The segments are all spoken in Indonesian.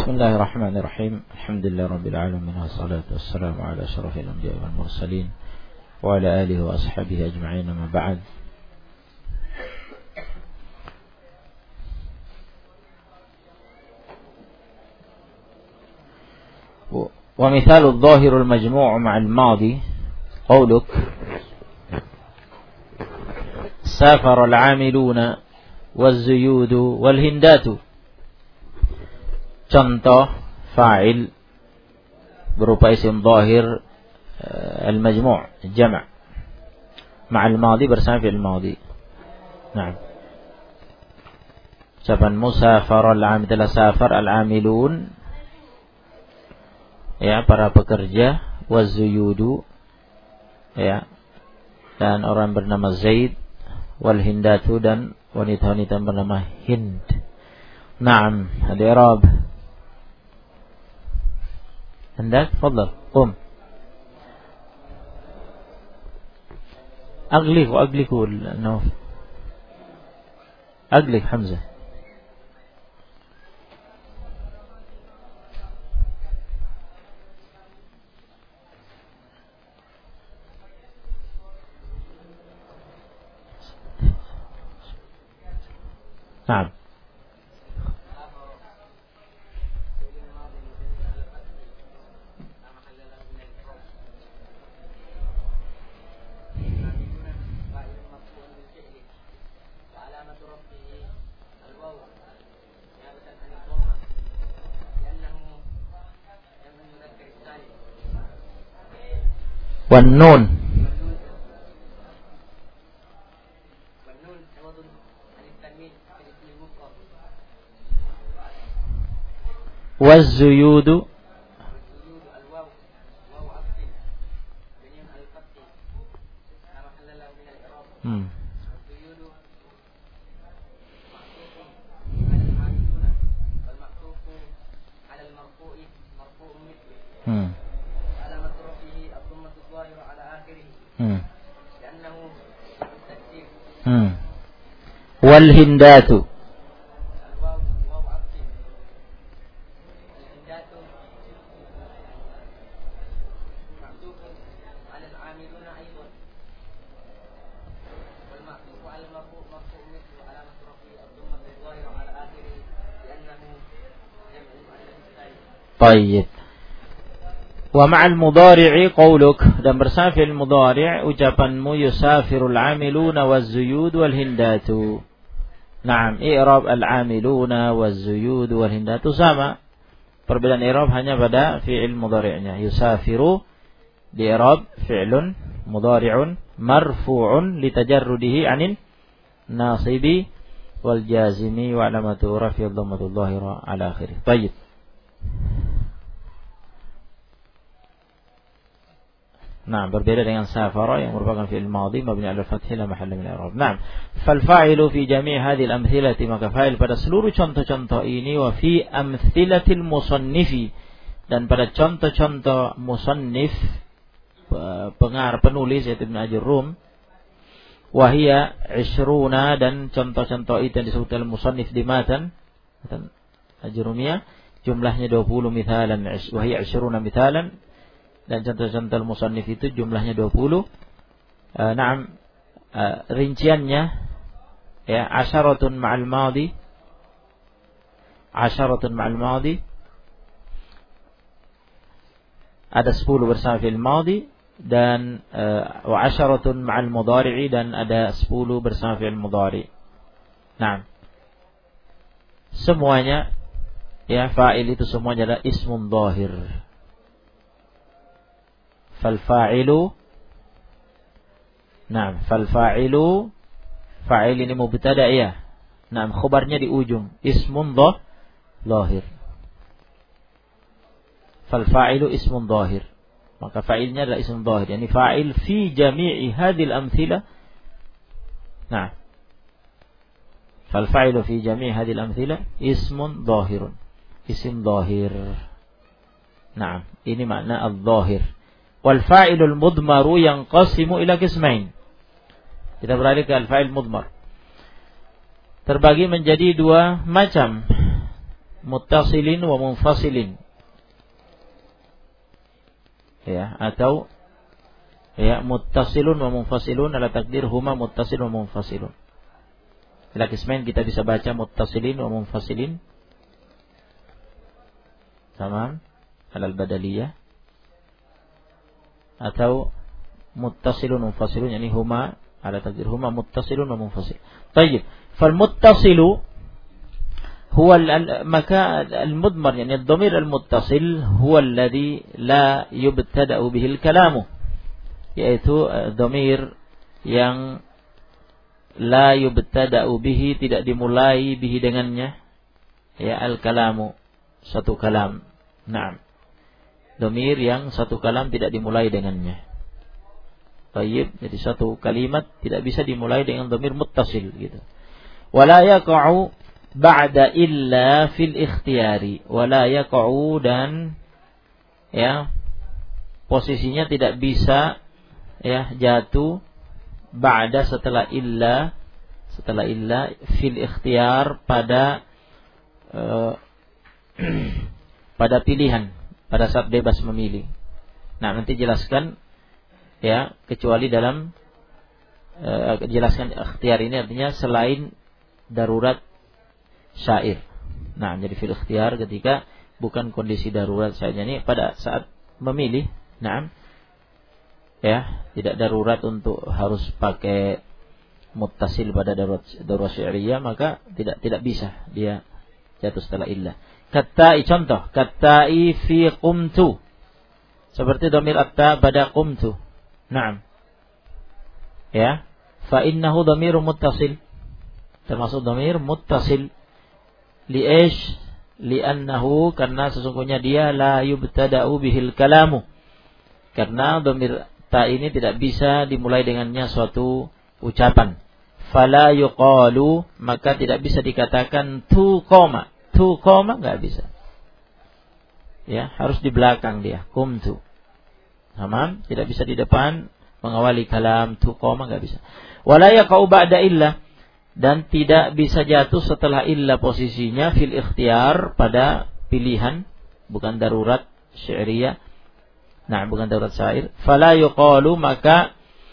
Bismillahirrahmanirrahim. Alhamdulillah rabbil alamin wassalatu wassalamu ala asyrafil anbiya'i wal mursalin wa ala alihi wa ashabihi ajma'in, amma ba'd. Wa mithalu adh-dhahirul majmu' ma'al madi qawluk safara al-'amiluna waz-zuyudu wal-hindatu. Contoh fa'il berupa isim dhahir al-majmu' jama' ma'al madi bersama fi'il madi. Nah, ucapan musafar al-'amil telah safar al-'amilun, ya, para pekerja, waz-zuyudu, ya, dan orang bernama Zaid, wal hindatu, dan wanita-wanita bernama Hind. Naam, al-i'rab. عندك تفضل قم أغلق النوف أغلق حمزة. نعم. والنون والزيود والهندات طيب. ومع المضارع قولك, dan bersama fi'il mudhari' ucapanmu yusafirul 'amiluna waz-zuyud wal hindatu. Naam, i'rab al-'amiluna waz-zuyud wal hindatu sama. Perbedaan i'rab hanya pada fi'il mudhari'nya. Yusafiru di i'rab fi'lun mudhari'un marfu'un litajarrudihi 'anil nasibi wal jazimi wa 'alamatu raf'i dhammatu dhahira 'ala akhirih. Baik. Nah, berbeda dengan safara yang merupakan fi'il madhi mabni 'ala al-fath la mahalla min al-i'rab. Naam. Fal fa'ilu fi jami' hadhihi al-amthilati, maka fa'il pada seluruh contoh-contoh ini, wa fi amthilatil musannifi, dan pada contoh-contoh musannif, penulis yaitu Ibnu Ajurrum, wa hiya 20, dan contoh-contoh itu yang disebut al-musannif di matan Ajurrumiyah jumlahnya 20 mithalan, wa hiya 20 mithalan, dan contoh-contoh musannif itu jumlahnya 20. Naam, rinciannya, ya, asyaratun ma'al madi, ada 10 bersama fi'il madi, dan wa asyaratun ma'al mudhari'i, dan ada 10 bersama fi'il mudhari'. Naam, semuanya, ya, fa'il itu semuanya adalah ismun dhahir. Fal-fa'ilu, nah, fal-fa'ilu, fa'il ini mubtada, ya. Nah, khabarnya di ujung, ismun dhahir. Fal-fa'ilu ismun dhahir, maka fa'ilnya adalah ismun dhahir, yani fa'il fi jami'i hadhil amthila. Nah, fal-fa'ilu fi jami'i hadhil amthila ismun dhahirun, isim dhahir. Nah, ini makna al-dhahir. Wal fa'ilul mudmaru yanqasimu ila qismain. Kita beralih ke al-fa'il mudmar. Terbagi menjadi dua macam. muttasilin wa munfasilin. Ya, atau ya muttasilun wa munfasilun ala takdir huma muttasilun wa munfasilun. Bila kismain kita bisa baca muttasilin wa munfasilin. Tamam, alal badaliyah. Atau muttasilun wa munfasilun, yani huma ala takdir huma muttasilun wa munfasil. Tayyib. Fal muttasilu huwa al-mudmar, yani ad-dhamir al-muttasil huwa alladhi la yubtada'u bihi al-kalamu, yaitu dhamir yang la yubtada'u bihi, tidak dimulai bihi dengannya, ya, al-kalamu, satu kalam. Naam. Dhamir yang satu kalam tidak dimulai dengannya. Tayyib, jadi satu kalimat tidak bisa dimulai dengan dhamir muttasil gitu. Wala yaqa'u ba'da illa fil ikhtiyari, wala yaqa'u, dan ya posisinya tidak bisa ya jatuh ba'da setelah illa fil ikhtiyar pada pada pilihan, pada saat bebas memilih. Nah, nanti jelaskan ya, kecuali dalam jelaskan ikhtiyar ini artinya selain darurat syair. Nah, jadi fil ikhtiyar ketika bukan kondisi darurat saja, ini pada saat memilih. Nah, ya, tidak darurat untuk harus pakai muttasil pada darurat syariah, maka tidak bisa dia jatuh setelah illah. Katai, contoh katai fi qumtu, seperti dhamir atta pada qumtu. Naam. Ya, fa innahu dhamirun muttasil, termasuk dhamir muttasil. Li'aish? Li'annahu, karena sesungguhnya dia la yubtada'u bihil kalamu, karena dhamir ta ini tidak bisa dimulai dengannya suatu ucapan. Fala yuqalu, maka tidak bisa dikatakan tu qoma enggak bisa. Ya, harus di belakang dia, qumtu. Tamam, tidak bisa di depan mengawali kalam, tu qoma enggak bisa. Wala yaqau ba'da illah, dan tidak bisa jatuh setelah illa posisinya fil ikhtiyar pada pilihan, bukan darurat syariah. Nah, bukan darurat syair. Fala yuqalu, maka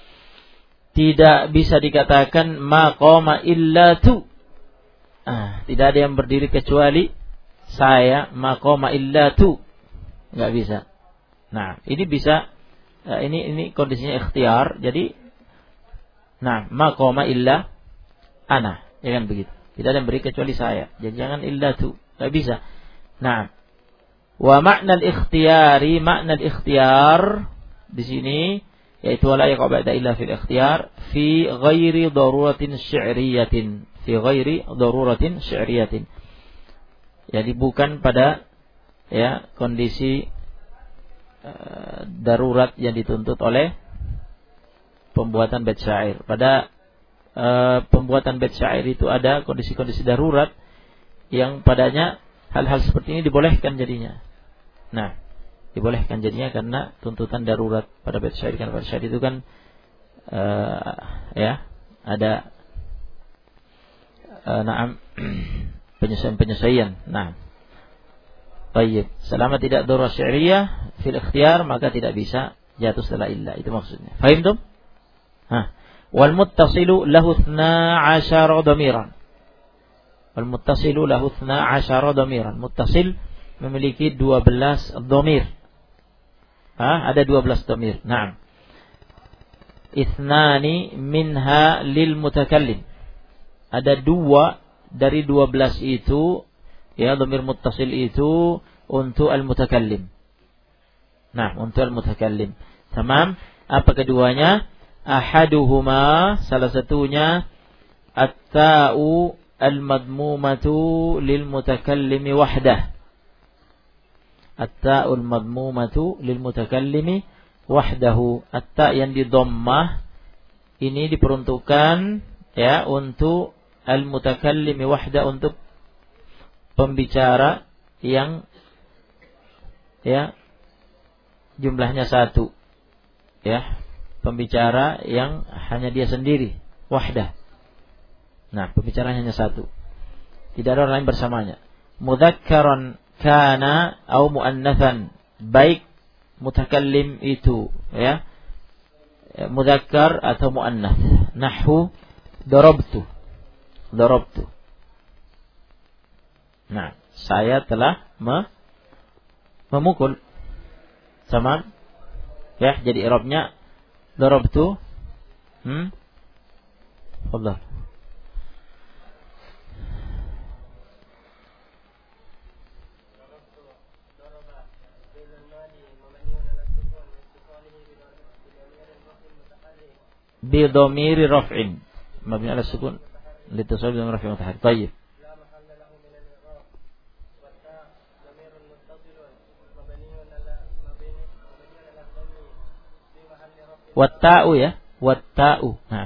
tidak bisa dikatakan ma qama illa tu. Tidak ada yang berdiri kecuali saya, ma qama illa tu. Enggak bisa. Nah, ini bisa ini kondisinya ikhtiyar. Jadi nah, ma qama illa ana, ya kan begitu. Tidak ada yang beri kecuali saya. Jadi jangan illa tu, enggak bisa. Nah, wa makna al-ikhtiyari, makna al-ikhtiyar di sini yaitu la yaqa'u ba'da illa fil ikhtiyar fi ghairi daruratin sy'riyatin, fi ghairi daruratin sy'riyatin. Jadi bukan pada ya kondisi darurat yang dituntut oleh pembuatan bait syair. Pada pembuatan bait syair itu ada kondisi-kondisi darurat yang padanya hal-hal seperti ini dibolehkan jadinya. Nah, dibolehkan jadinya karena tuntutan darurat pada bait syair. Karena bait syair itu kan ya ada penyesuaian. Nah, baik. Selama tidak darurat syariah fil ikhtiyar, maka tidak bisa jatuh setelah illah. Itu maksudnya. Fahim tum? Wal muttasilu lahu 12 dhamiran. Wal muttasilu lahu 12 dhamiran. Muttasil memiliki 12 dhamir. Ada 12 dhamir. Naam. Ithnani minha lil mutakallim. Ada 2 dari 12 itu, ya, dhamir muttasil itu untuk al-mutakallim. Nah, untuk al-mutakallim. Tamam. Apa keduanya? Ahaduhuma, salah satunya at-ta'u al-madmumatu lil mutakallimi wahdah. At-ta'u al-madmumatu lil mutakallimi wahdahu. At-ta' yang di dhammah ini diperuntukkan ya untuk al-mutakallimi wahda, untuk pembicara yang ya jumlahnya 1, ya, pembicara yang hanya dia sendiri, wahdah. Nah, pembicaranya hanya 1, tidak ada orang lain bersamanya. Mudzakkaran kana atau muannatsan, baik mutakallim itu ya mudzakkar atau muannats. Nahwu darabtu. Nah, saya telah memukul. Sama ya, jadi i'rabnya darabtu. Fadhal. Bi dhamiri raf'in mabni ala sukun litasawwur bi raf'in mutaharrik. Baik. Watta'u ya, watta'u. Nah.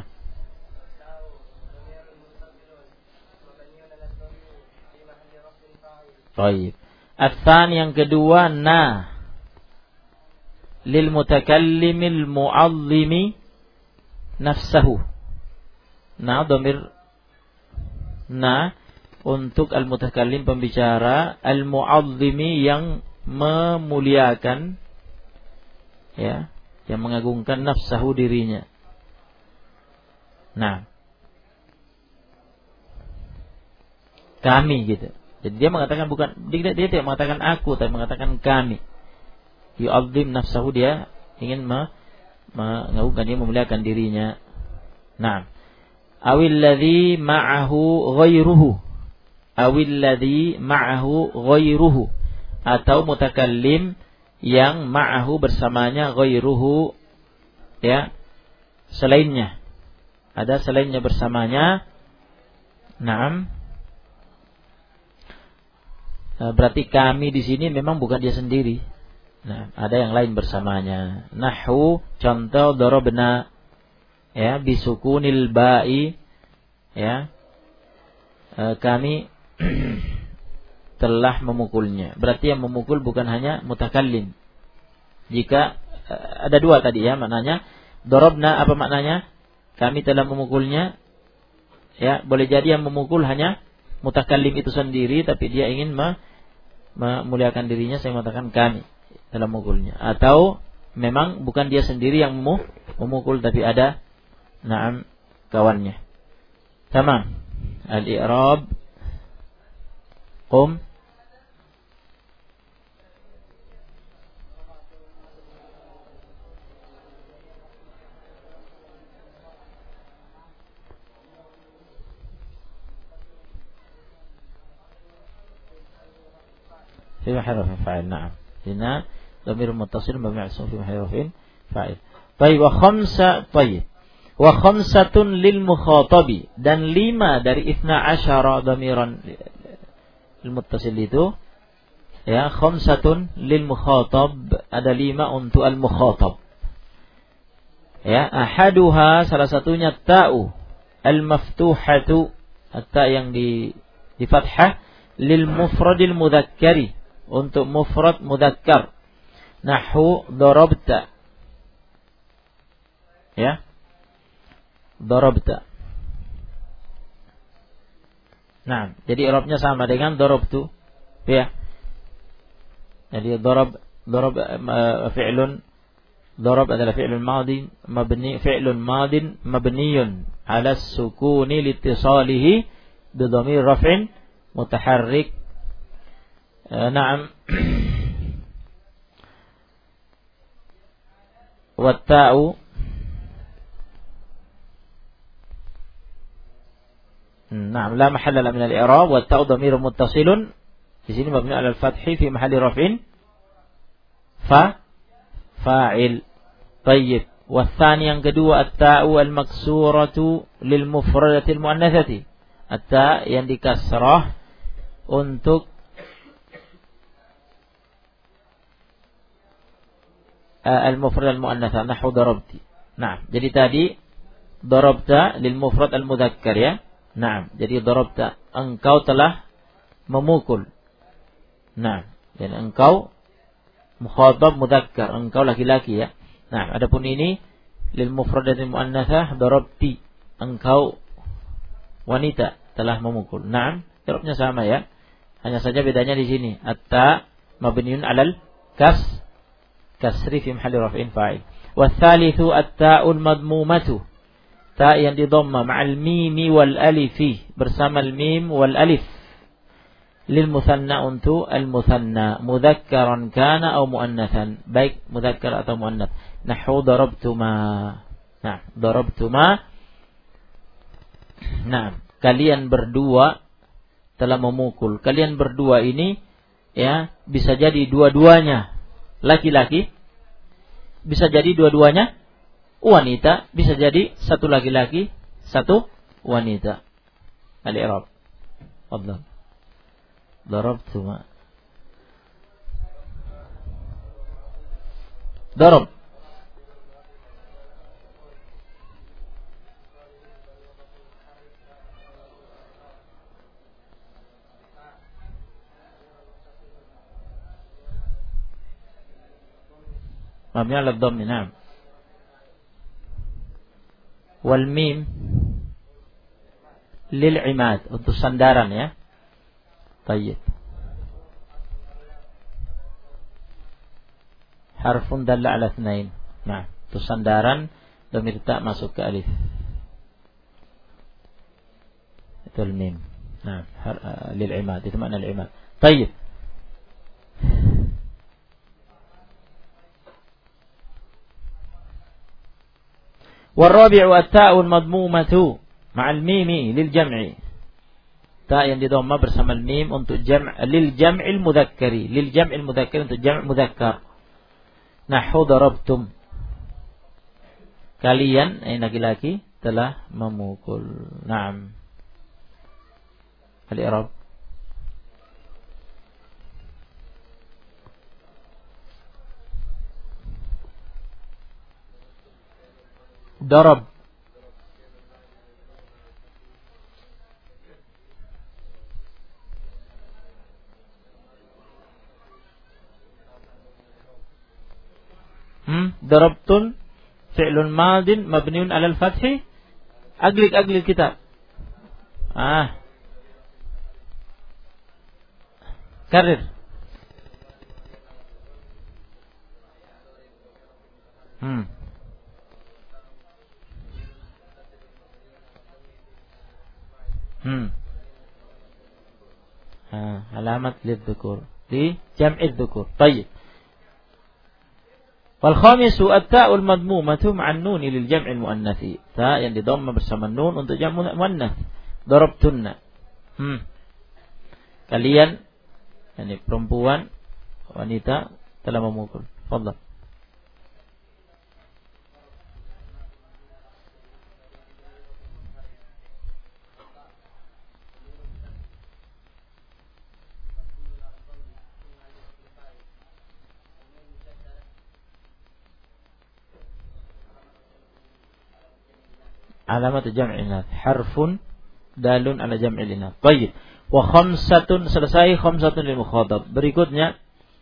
Baik. Ats-tsani yang kedua na lil mutakallimil mu'azzimi nafsahu. Na dhamir na untuk al-mutakallim pembicara, al-mu'azzimi yang memuliakan ya, yang mengagungkan nafsahu dirinya. Nah, kami gitu. Jadi dia mengatakan dia tidak mengatakan aku, tapi mengatakan kami. Yu'azzim nafsahu, dia ingin mengagungkan, dia memuliakan dirinya. Nah, awil ladzi ma'ahu ghairuhu. Awil ladzi ma'ahu ghairuhu, atau mutakallim yang ma'ahu bersamanya ghairuhu ya, selainnya. Ada selainnya bersamanya. Naam. Berarti kami di sini memang bukan dia sendiri. Nah, ada yang lain bersamanya. Nahwu contoh darabna ya bisukunil ba'i ya. Kami telah memukulnya. Berarti yang memukul bukan hanya mutakallim. Jika ada dua tadi ya maknanya. Darabna apa maknanya? Kami telah memukulnya. Ya, boleh jadi yang memukul hanya mutakallim itu sendiri, tapi dia ingin memuliakan dirinya, saya mengatakan kami telah memukulnya. Atau memang bukan dia sendiri yang memukul, tapi ada na'am kawannya. Tamam. Al-i'rab qum في محل رفع فاعل. نعم هنا ضمير متصل مبني على السكون في محل رفع فاعل. طيب وخمسة للمخاطب, dan 5 dari 12 dhamiran al-muttasil itu ya, khamsatun lil mukhatab, ada 5 untuk al-mukhatab ya. Ahaduha, salah satunya ta'u al-maftuhatu, at-ta yang di fathah, lil mufradil mudzakkari, untuk mufrad mudzakkar. Nahwu darabta ya, darabta. Nah, jadi i'rabnya sama dengan darabtu ya. Jadi darab fi'lun, darab adalah fi'lun madin mabni, fi'lun madin mabniyun 'ala as-sukuni liittisalihi bi dhamir raf'in mutaharrik. Na'am. Watta'u na'am la mahalla la min al-i'rab, watta'u dhamirun muttasilun, di sini mabni 'ala al-fathi fi mahalli raf'in fa'il. Tayyib. Watsani yang kedua, at-ta'u al-maksuratu lil mufradati al-muannatsati, at-ta yang dikasrah untuk al-mufrad al-muannatsah, nahwu darabti. Nah, jadi tadi darabta lil mufrad al-mudzakkar ya. Nah, jadi darabta, engkau telah memukul. Nah, dan engkau mukhatab mudzakkar, engkau laki-laki ya. Nah, adapun ini lil mufrad al-muannatsah darabti, engkau wanita telah memukul. Nah, i'rabnya sama ya. Hanya saja bedanya di sini. At-ta mabniun 'alal kasri fi mahalli raf'in fa'il. Watsalitsu at-ta'ul madmumatu. Ta yang didhamma ma'al mimi wal alifi, bersama al mim wal alif. Lil mutsanna untuk al mutsanna, mudzakkaran kana atau muannatsan, baik mudzakkar atau muannats. Nahwu darabtuma. Nah, darabtuma. Nah, kalian berdua telah memukul. Kalian berdua ini ya bisa jadi dua-duanya laki-laki, bisa jadi dua-duanya wanita, bisa jadi satu laki-laki, satu wanita. Al-i'rab. Fadhal. Darabtuma. Darab. Mabni 'ala ad-dhamm, na'am. Wal mim lil imad, untuk sandaran ya. Tayyib. Harfun dalla 'ala itsnain. Nah, untuk sandaran dhamir ta masuk ke alif. Itu al mim. Nah, lil imad, itu makna al imad. Tayyib. والرابع التاء المضمومة مع الميم للجمع. Ta yang didhamma bersama mim untuk jam' lil jam'il mudzakkari, lil jam'il mudzakkari, untuk jam' mudzakkar. Nahwu darabtum. Kalian laki-laki telah memukul. Naam. Al-i'rab. Darab. Darabtun fi'lun madin mabniun 'alal fathi. Aglik kitab. Karir. Alamat lidzukur di jam'i dzukur. Baik. Wal khamisu at-ta'ul madmumatu ma'an nun lil jam'il muannats. Ta yang didhamma bersama nun untuk jam' muannats. Darabtunna. Kalian, yani perempuan, wanita telah memukul. Fadhal. Alamat jam'il inath, harfun dalun ala jam'il inath. Baik. Wa khamsatun, selesai khamsatun lil mukhatab. Berikutnya,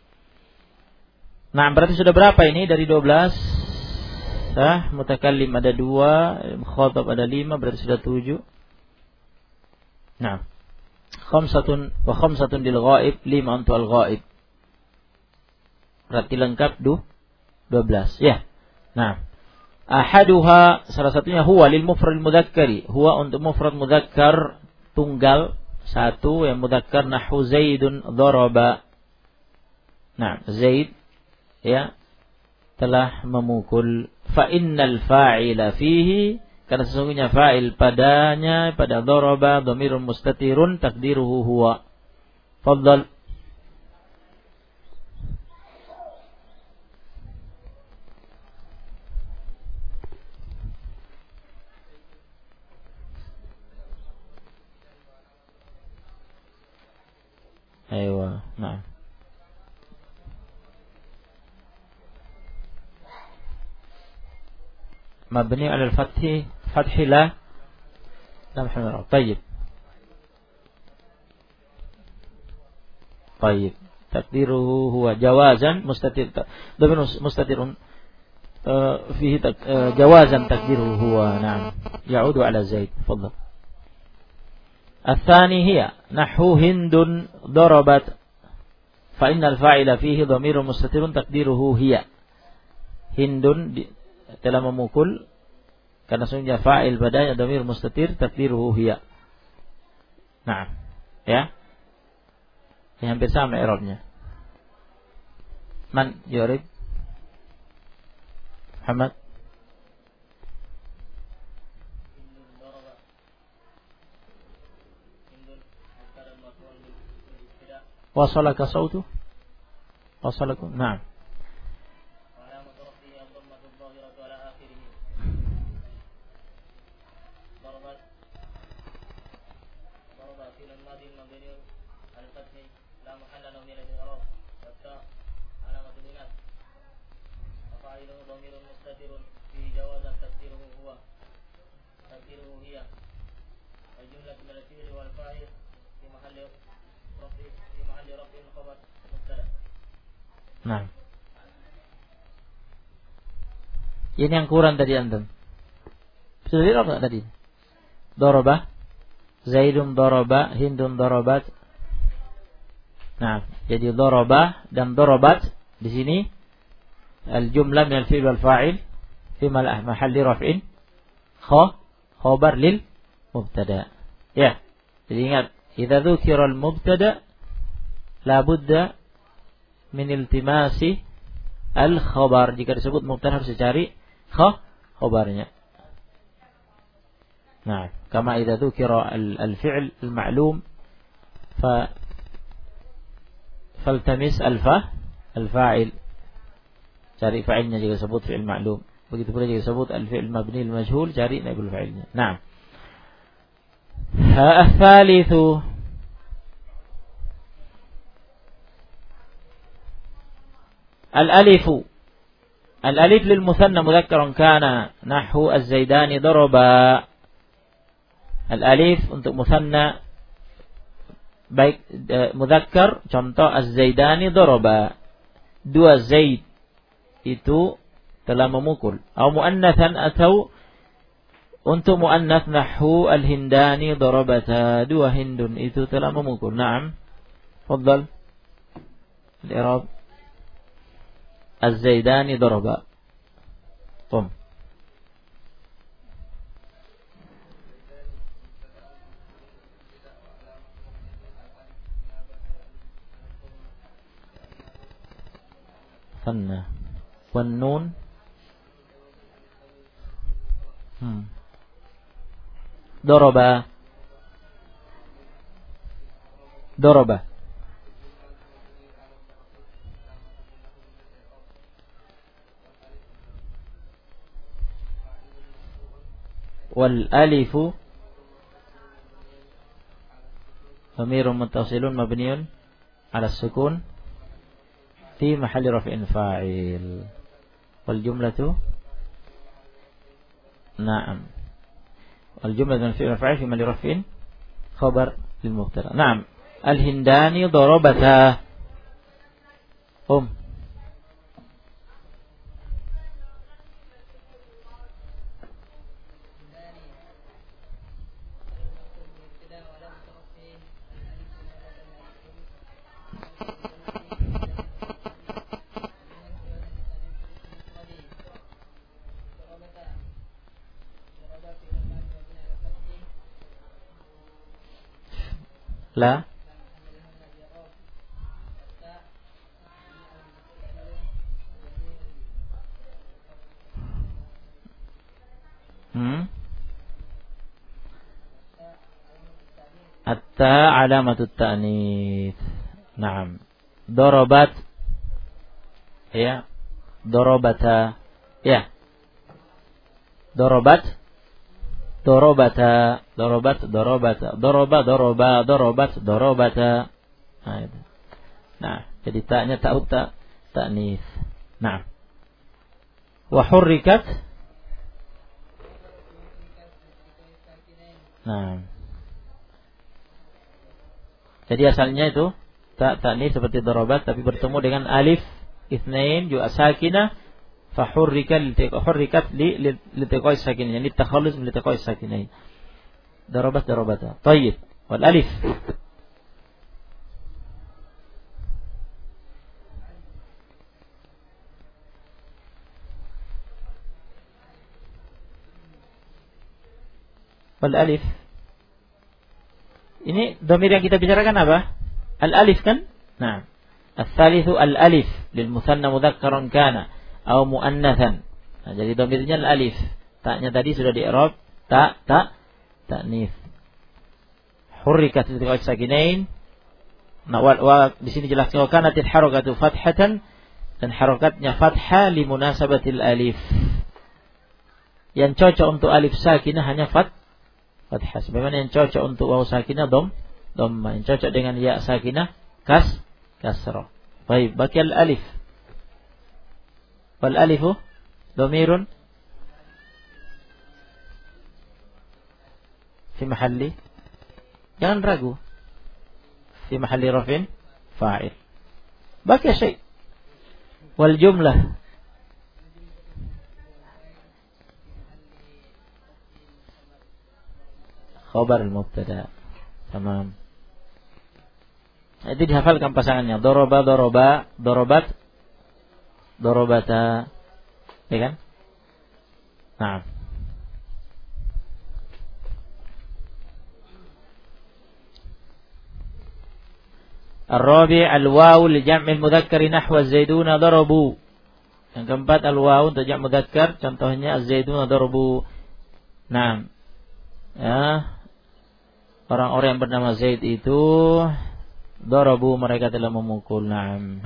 nah berarti sudah berapa ini dari 12? Mutakallim ada 2, mukhatab ada 5, berarti sudah 7. Nah, khamsatun wa khamsatun lil ghaib, 5 untuk al ghaib. Berarti lengkap 12 ya. Nah, ahaduha, salah satunya huwa lil mufrad mudzakkari, huwa untuk mufrad mudzakkar tunggal satu yang mudzakkar. Nahwu Zaidun daraba. Nah, Zaid ya telah memukul. Fa innal fa'ila fihi, karena sesungguhnya fa'il padanya pada daraba dhamirun mustatirun taqdiruhu huwa. Fadhal. Aywa, nah. Mabni 'ala al-fathi, fathi la mahmura. Tayyib. Tayyib. Takdiruhu huwa jawazan mustatir. Dhamir mustatirun fihi jawazan takdiruhu huwa. Naam. Ya'udu 'ala Zaid. Fadhal. الثاني هي نحو هند ضربت فإن الفاعل فيه ضمير مستتر تقديره هي. Hindun telah memukul, karena sesungguhnya fa'il padanya dhamir mustatir takdiruhu hiya. Nah, ya. Ini hampir sama i'rabnya. Man yurib? Muhammad. Wasalaka sautu? Wasalakum? Naam. Nah, ini yang kurang tadi antum. Sudah dirab enggak tadi? Darabah, Zaidun darabah, Hindun darabat. Nah, jadi darabah dan darabat di sini al-jumlah min al-fi'l wal fa'il fi mahalli raf'in khabar lil mubtada. Ya. Jadi ingat, idza dzukira al-mubtada la budda min iltimasi al-khabar. Jika disebut mubtada harus dicari khabarnya. Nah, kama idza dzukira al-fi'l al-ma'lum faltamis al-fa'il. Cari fa'ilnya jika disebut fi'il ma'lum. Begitu pula jika disebut al-fi'il mabni al-majhul, cari naibul fa'ilnya. Nah. Al-thalithu الألف. الألف للمثنى مذكر كان نحو الزيدان ضربا. الألف untuk musanna baik muzakkar, contoh az-zaidani daraba. Dua zaid itu telah memukul. Atau muannatsan, atau untuk muannats nahwu al-hindani darabata. Dua hindun itu telah memukul. Naam. Tafadhal. Al-i'rab. Az-zaidani daraba. Qum. Sanna. Wan nun. Daraba. Daraba. والألف ضمير متصل مبني على السكون في محل رفع فاعل والجملة نعم والجملة من فعل فاعل في محل رفع خبر للمبتدا. نعم الهندان ضربتا. La Atta alamatut ta'nits. Naam. Darabat. Ya. Darabata. Ya. Darabat. Darabata. Darabat. Darabata. Daraba. Daraba. Darabat. Darabata. Nah, itu. Nah, jadi ta'nya ta'ut ta'nits. Naam. Wa hurrikat. Nah. Jadi asalnya itu ta'ni seperti darabat tapi bertemu dengan alif itsnain juga sakinah fa hurrikat li tiqai sakinah, yani takhallus min tiqai sakinain. Darabat darabata. Baik. wal alif. Wal alif. Ini dhamir yang kita bicarakan apa? Al alif kan? Nah, al-thalithu al alif lil mutsanna mudzakkaran kana atau muannatsan. Nah, jadi dhamirnya al alif. Taknya tadi sudah di-i'rab ta'nits. Hurrikat liqa'i sakinain. Nah, di sini jelaskan kanatil harakatu fathatan, dan harakatnya fathah li munasabatil alif. Yang cocok untuk alif sakinah hanya fathah. Sebagaimana yang cocok untuk waw sakinah dhamma. Yang cocok dengan ya sakinah kasrah. Baik, baqi al alif. Wal alifu dhamirun fi mahalli, jangan ragu, fi mahalli rafin fa'il. Baqi syai'. Wal jumlah khabar al-mubtada. Tamam. Itu dihafalkan pasangannya. Daraba, darabat, darabata. Ya kan? Nah. Ar-rabi' al-wawu li jam'il mudzakkar nahwa az-zaiduna darabu. Yang keempat al-wawu untuk jam' mudzakkar, contohnya az-zaiduna darabu. Nah. Ya. Orang-orang yang bernama Zaid itu darabu, mereka telah memukul. Naam.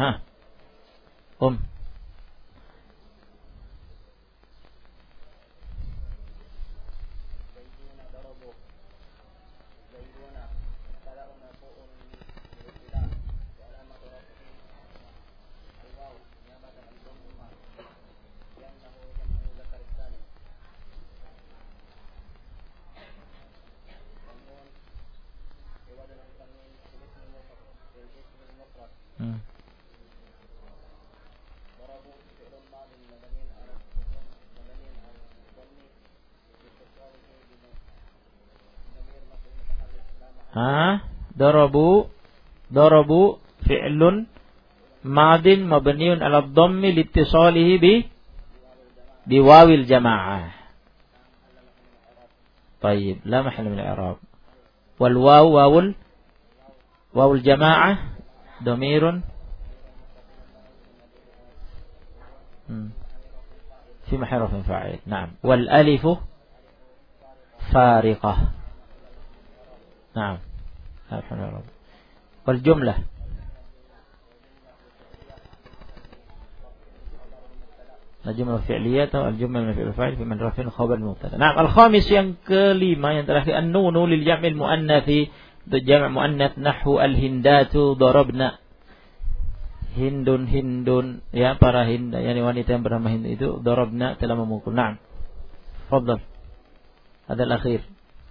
Darabu fi'lun madin mabniun ala dhammi liittisalihi bi wawil jamaah. Baik, la mahall min al-i'rab. Wal wawul jamaah dhamirun fi mahall raf'in fa'il. Naam. Wal alifu fariqah. Naam. والجملة الجملة الفعلية أو الجملة من الفعل الفاعل في من رفع خبر المبتدا. نعم. الخامس yang kelima yang terakhir an-nunu lil jam'il muannatsi, untuk jam' muannats nahwu al-hindatu darabna. Hindun ya, para hind, yakni wanita yang bernama Hind itu darabna, telah memukul. Naam. Tafadhal. Hadha al-akhir.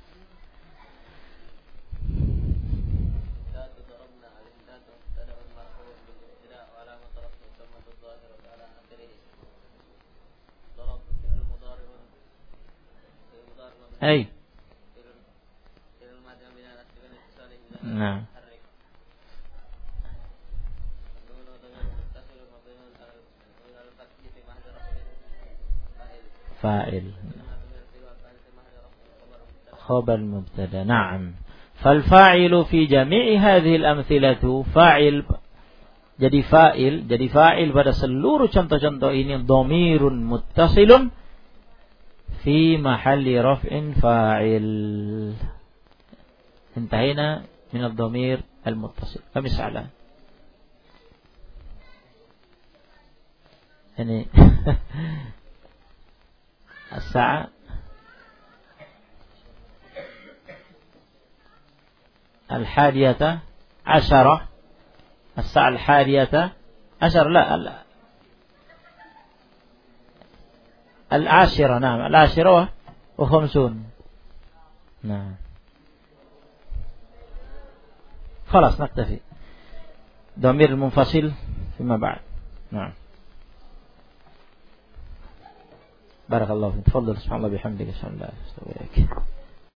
أي نعم. فاعل خبر مبتدا. نعم. فالفاعل في جميع هذه الأمثلة فاعل. Jadi fa'il pada seluruh contoh-contoh ini dhamirun muttasilun fi mahalli raf'in fa'il. Intahina min ad-dhamir al-muttasil. Kamisalan. Ini as-sa'a al-hadiyata asyara. As-sa'a al-hadiyata asyara. La. العاشرة. نعم. العاشرة و50. نعم. خلاص نكتفي. ضمير المنفصل فيما بعد. نعم. بارك الله فيك. تفضل. سبحان الله بحمدك. أشهد أن لا إله إلا أنت.